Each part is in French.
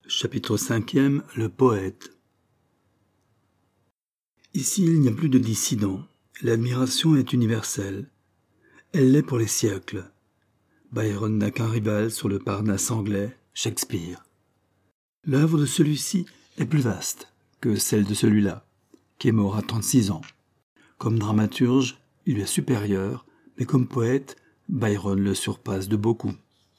Chapitre 5e, le poète. Ici, il n'y a plus de dissidents. L'admiration est universelle. Elle l'est pour les siècles. Byron n'a qu'un rival sur le Parnasse anglais, Shakespeare. L'œuvre de celui-ci est plus vaste que celle de celui-là, qui est mort à 36 ans. Comme dramaturge, il lui est supérieur, mais comme poète, Byron le surpasse de beaucoup.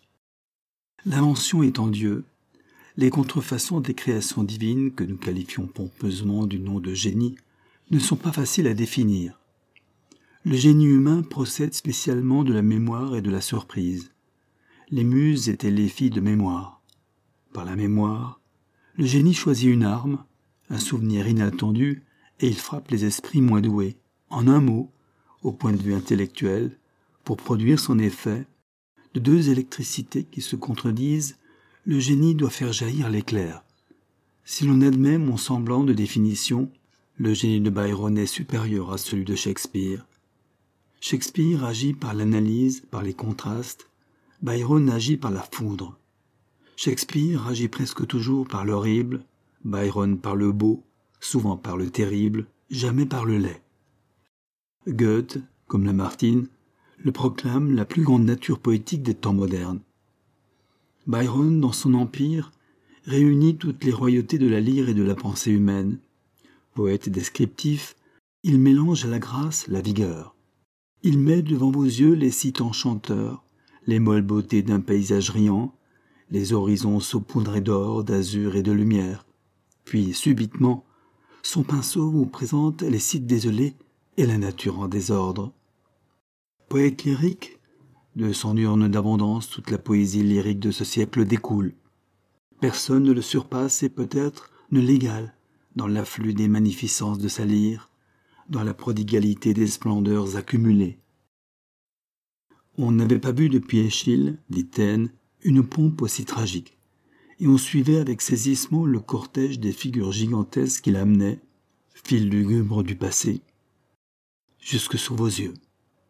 L'invention étant Dieu, les contrefaçons des créations divines, que nous qualifions pompeusement du nom de génie, ne sont pas faciles à définir. Le génie humain procède spécialement de la mémoire et de la surprise. Les muses étaient les filles de mémoire. Par la mémoire, le génie choisit une arme, un souvenir inattendu, et il frappe les esprits moins doués. En un mot, au point de vue intellectuel, pour produire son effet, de deux électricités qui se contredisent, le génie doit faire jaillir l'éclair. Si l'on admet mon semblant de définition, le génie de Byron est supérieur à celui de Shakespeare. Shakespeare agit par l'analyse, par les contrastes. Byron agit par la foudre. Shakespeare agit presque toujours par l'horrible, Byron par le beau, souvent par le terrible, jamais par le laid. Goethe, comme Lamartine, le proclame la plus grande nature poétique des temps modernes. Byron, dans son empire, réunit toutes les royautés de la lyre et de la pensée humaine. Poète descriptif, il mélange à la grâce la vigueur. Il met devant vos yeux les sites enchanteurs, les molles beautés d'un paysage riant, les horizons saupoudrés d'or, d'azur et de lumière. Puis, subitement, son pinceau vous présente les sites désolés et la nature en désordre. Poète lyrique, de son urne d'abondance, toute la poésie lyrique de ce siècle découle. Personne ne le surpasse et peut-être ne l'égale dans l'afflux des magnificences de sa lyre, dans la prodigalité des splendeurs accumulées. On n'avait pas vu depuis Échille, dit Taine, une pompe aussi tragique, et on suivait avec saisissement le cortège des figures gigantesques qu'il amenait, fil lugubre du passé, jusque sous vos yeux.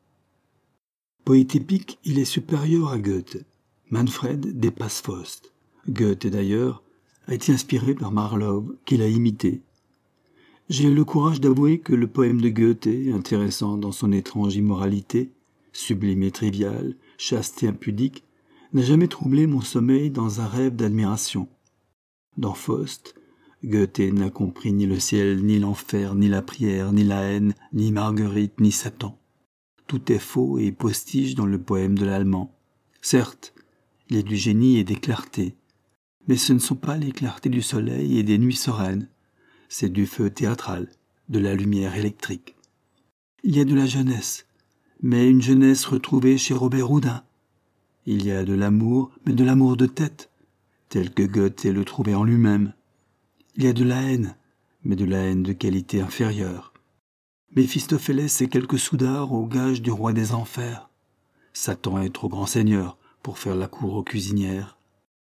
Poète épique, il est supérieur à Goethe. Manfred dépasse Faust. Goethe, d'ailleurs, a été inspiré par Marlowe, qu'il a imité. J'ai le courage d'avouer que le poème de Goethe, intéressant dans son étrange immoralité, sublime et trivial, chaste et impudique, n'a jamais troublé mon sommeil dans un rêve d'admiration. Dans Faust, Goethe n'a compris ni le ciel, ni l'enfer, ni la prière, ni la haine, ni Marguerite, ni Satan. Tout est faux et postiche dans le poème de l'Allemand. Certes, il y a du génie et des clartés, mais ce ne sont pas les clartés du soleil et des nuits sereines, c'est du feu théâtral, de la lumière électrique. Il y a de la jeunesse, mais une jeunesse retrouvée chez Robert Houdin. Il y a de l'amour, mais de l'amour de tête, tel que Goethe le trouvait en lui-même. Il y a de la haine, mais de la haine de qualité inférieure. Méphistophélès est quelque soudard au gage du roi des enfers. Satan est trop grand seigneur pour faire la cour aux cuisinières.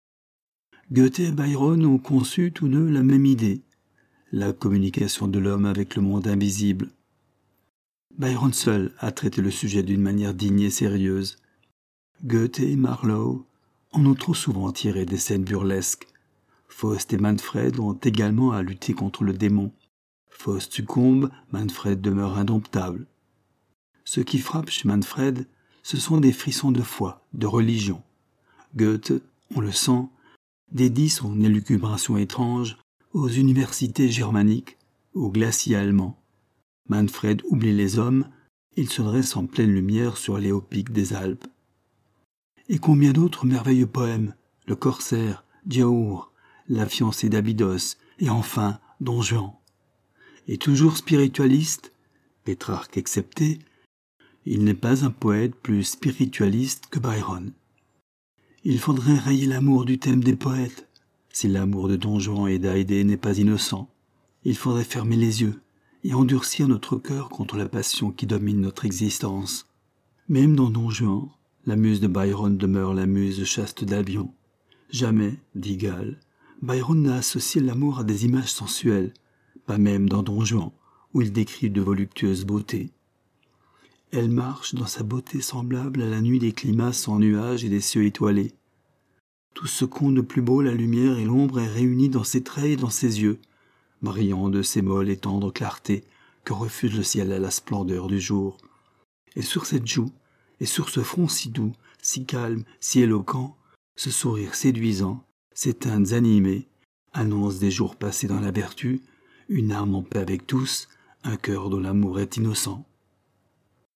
Goethe et Byron ont conçu tous deux la même idée, la communication de l'homme avec le monde invisible. Byron seul a traité le sujet d'une manière digne et sérieuse. Goethe et Marlowe en ont trop souvent tiré des scènes burlesques. Faust et Manfred ont également à lutter contre le démon. Faust succombe, Manfred demeure indomptable. Ce qui frappe chez Manfred, ce sont des frissons de foi, de religion. Goethe, on le sent, dédie son élucubration étrange aux universités germaniques, aux glaciers allemands. Manfred oublie les hommes, il se dresse en pleine lumière sur les hauts pics des Alpes. Et combien d'autres merveilleux poèmes, le Corsaire, Diaour, la fiancée d'Abydos, et enfin Don Juan. Et toujours spiritualiste, Pétrarque excepté, il n'est pas un poète plus spiritualiste que Byron. Il faudrait rayer l'amour du thème des poètes, si l'amour de Don Juan et d'Haydée n'est pas innocent. Il faudrait fermer les yeux et endurcir notre cœur contre la passion qui domine notre existence. Même dans Don Juan, la muse de Byron demeure la muse chaste d'Albion. Jamais, dit Gall, Byron n'a associé l'amour à des images sensuelles, pas même dans Don Juan, où il décrit de voluptueuses beautés. Elle marche dans sa beauté semblable à la nuit des climats sans nuages et des cieux étoilés. Tout ce qu'ont de plus beau la lumière et l'ombre est réunie dans ses traits et dans ses yeux, brillant de ces molles et tendres clartés que refuse le ciel à la splendeur du jour. Et sur cette joue, et sur ce front si doux, si calme, si éloquent, ce sourire séduisant, ces teintes animées, annoncent des jours passés dans la vertu, une âme en paix avec tous, un cœur dont l'amour est innocent.